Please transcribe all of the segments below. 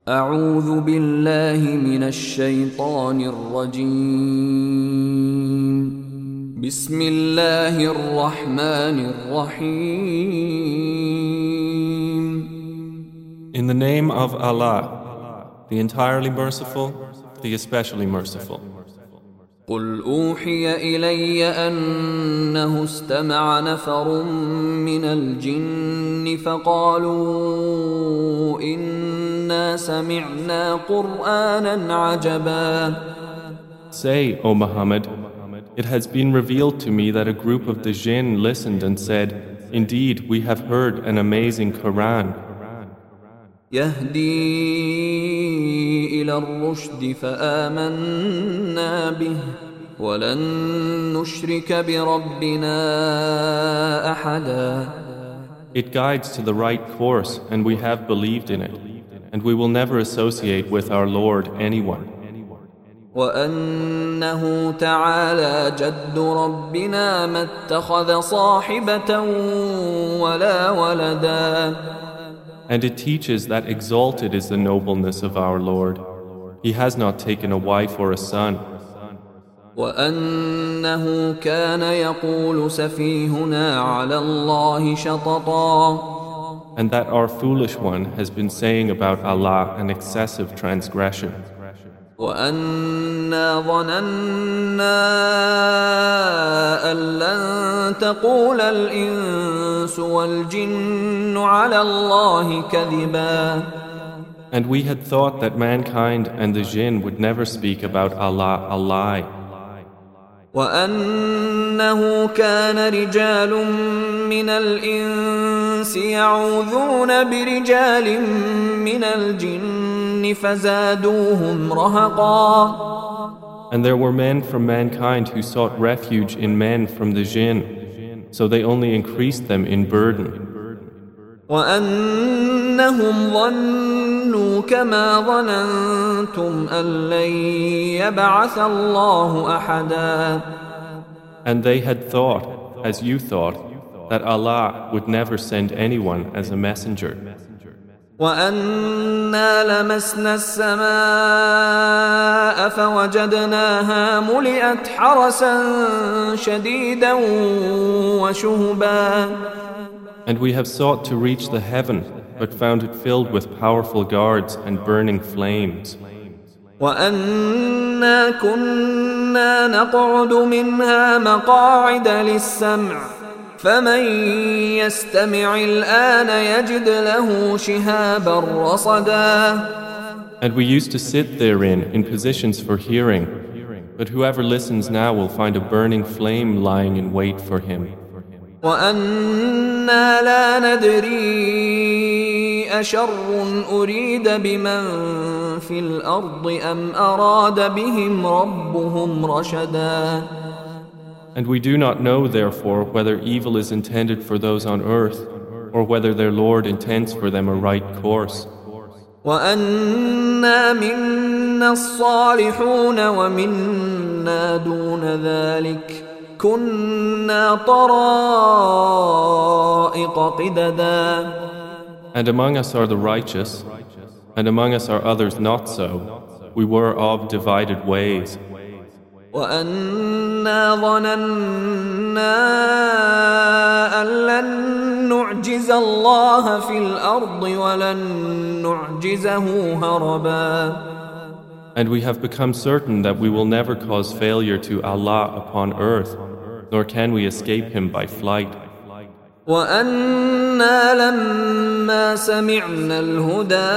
أعوذ بالله من الشيطان الرجيم. بسم الله الرحمن الرحيم. In the name of Allah, the entirely merciful, the especially merciful. قل أوحي إلي أنه استمع نفر من الجن فقالوا إنا سمعنا قرآنا عجبا. Say, O Muhammad, it has been revealed to me that a group of the jinn listened and said, Indeed, we have heard an amazing Quran. يهدي إلى الرشد فآمنا به ولن نشرك بربنا أحدا. It guides to the right course, and we have believed in it, and we will never associate with our Lord anyone. وأنه تعالى جد ربنا ما اتخذ صاحبة ولا ولدا. And it teaches that exalted is the nobleness of our Lord. He has not taken a wife or a son. وأنه كان يقول سفيهنا على الله شططا. And that our foolish one has been saying about Allah an excessive transgression. وأنا ظننا أن لن تقول الإنس والجن على الله كذبا. And we had thought that mankind and the jinn would never speak about Allah a lie. وأنه كان رجال من الإنس يعوذون برجال من الجن فزادوهم رهقا. And there were men from mankind who sought refuge in men from the jinn, so they only increased them in burden. وأنهم ظنوا كما ظننتم أن لن يبعث الله أحدا. And they had thought, as you thought, that Allah would never send anyone as a messenger. وأنا لمسنا السماء فوجدناها ملئت حرسا شديدا وشهبا. And we have sought to reach the heaven, but found it filled with powerful guards and burning flames. وأنا كنا نقعد منها مقاعد للسمع فمن يستمع الآن يجد له شهابا رصدا. And we used to sit therein in positions for hearing, but whoever listens now will find a burning flame lying in wait for him. وأنا لا ندري أشر أريد بمن في الأرض أم أراد بهم ربهم رشدا. And we do not know, therefore, whether evil is intended for those on earth, or whether their Lord intends for them a right course. وأنا منا الصالحون ومنا دون ذلك كنا طرائق قددا. And among us are the righteous, and among us are others not so. We were of divided ways. وأنا ظننا أن لن نعجز الله في الأرض ولن نعجزه هربا. And we have become certain that we will never cause failure to Allah upon earth, nor can we escape Him by flight. وأنا لما سمعنا الهدى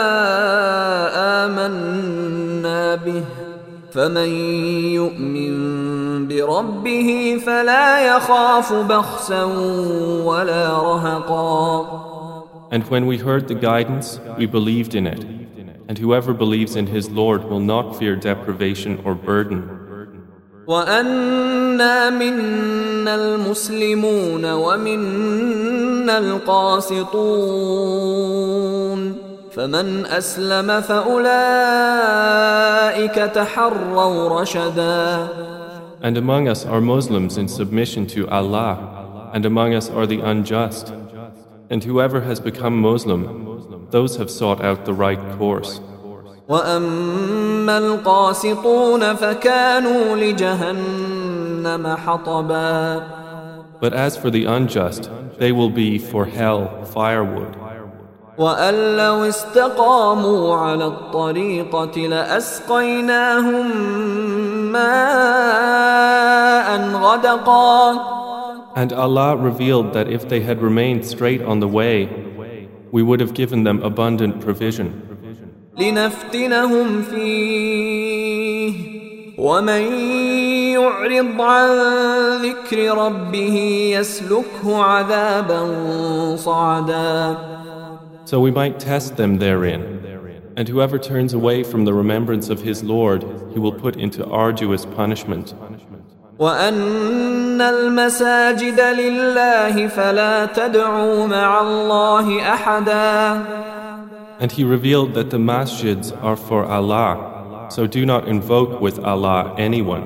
آمنا به فمن يؤمن بربه فلا يخاف بخسا ولا رهقا. And when we heard the guidance, we believed in it. And whoever believes in his Lord will not fear deprivation or burden. وأنا منا المسلمون ومنا القاسطون فمن أسلم فأولئك تحروا رشدا. And among us are Muslims in submission to Allah, and among us are the unjust. And whoever has become Muslim, those have sought out the right course. وأما القاسطون فكانوا لجهنم حطبا. But as for the unjust, they will be for hell firewood. وأن لو استقاموا على الطريقة لأسقيناهم ماء غدقا. And Allah revealed that if they had remained straight on the way, we would have given them abundant provision. لنفتنهم فيه ومن يعرض عن ذكر ربه يسلكه عذابا صعدا. So we might test them therein. And whoever turns away from the remembrance of his Lord, he will put into arduous punishment. وأن المساجد لله فلا تدعوا مع الله أحدا. And he revealed that the masjids are for Allah, so do not invoke with Allah anyone.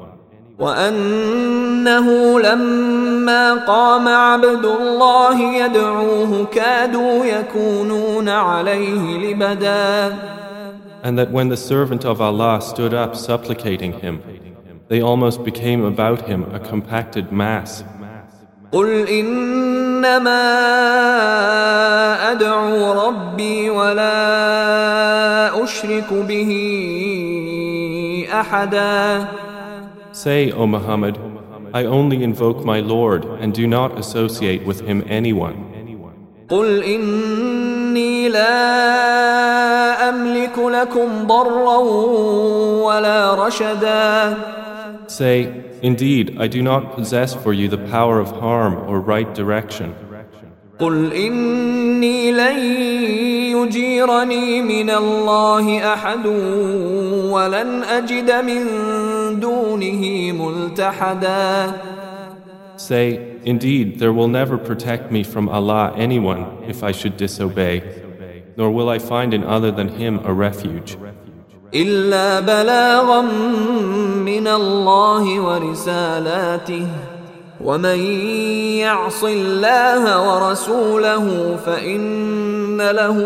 وأنه لما قام عبد الله يدعوه كادوا يكونون عليه لبدا. And that when the servant of Allah stood up supplicating him, they almost became about him a compacted mass. قل إنما أدعو ربي ولا أشرك به أحدا. Say, O Muhammad, I only invoke my Lord and do not associate with him anyone. قل إني لا أملك لكم ضرا ولا رشدا. Say, indeed, I do not possess for you the power of harm or right direction. قل إني لن يجيرني من الله أحد ولن أجد من دونه ملتحدا. Say, indeed, there will never protect me from Allah anyone if I should disobey, nor will I find in other than Him a refuge. إلا بلاغا من الله ورسالاته ومن يعص الله ورسوله فإن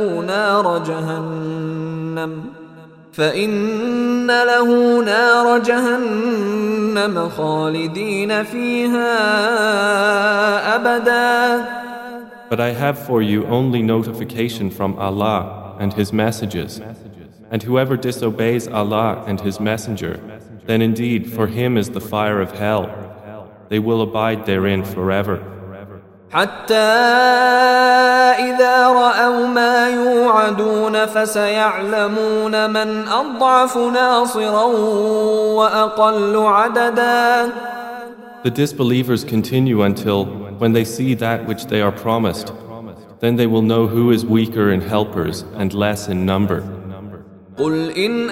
له نار جهنم خالدين فيها أبدا. But I have for you only notification from Allah and His messages. And whoever disobeys Allah and His Messenger, then indeed for him is the fire of hell. They will abide therein forever. حتى إذا رأوا ما يوعدون فسيعلمون من أضعف ناصرا وأقل عددا. The disbelievers continue until, when they see that which they are promised, then they will know who is weaker in helpers and less in number. قل إن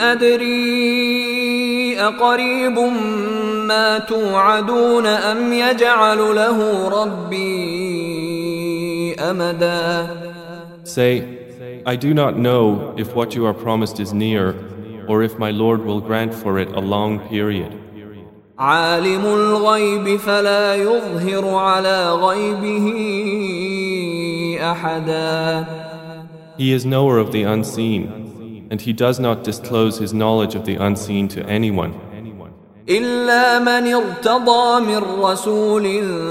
أدري أقريب ما توعدون أم يجعل له ربي أمدا. Say, I do not know if what you are promised is near, or if my Lord will grant for it a long period. عالم الغيب فلا يظهر على غيبه أحدا. He is knower of the unseen, and He does not disclose His knowledge of the unseen to anyone. إلا من ارتضى من رسول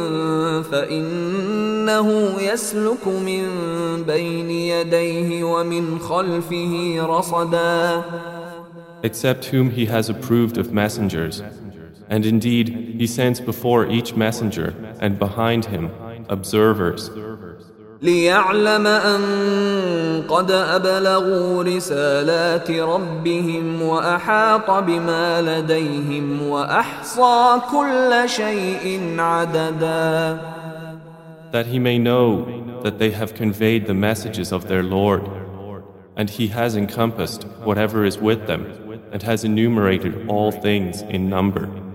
فإنه يسلك من بين يديه ومن خلفه رصدا. Except whom He has approved of messengers, and indeed He sends before each messenger and behind him observers. ليعلم أن قد أبلغوا رسالات ربهم وأحاط بما لديهم وأحصى كل شيء عددا. That He may know that they have conveyed the messages of their Lord, and He has encompassed whatever is with them and has enumerated all things in number.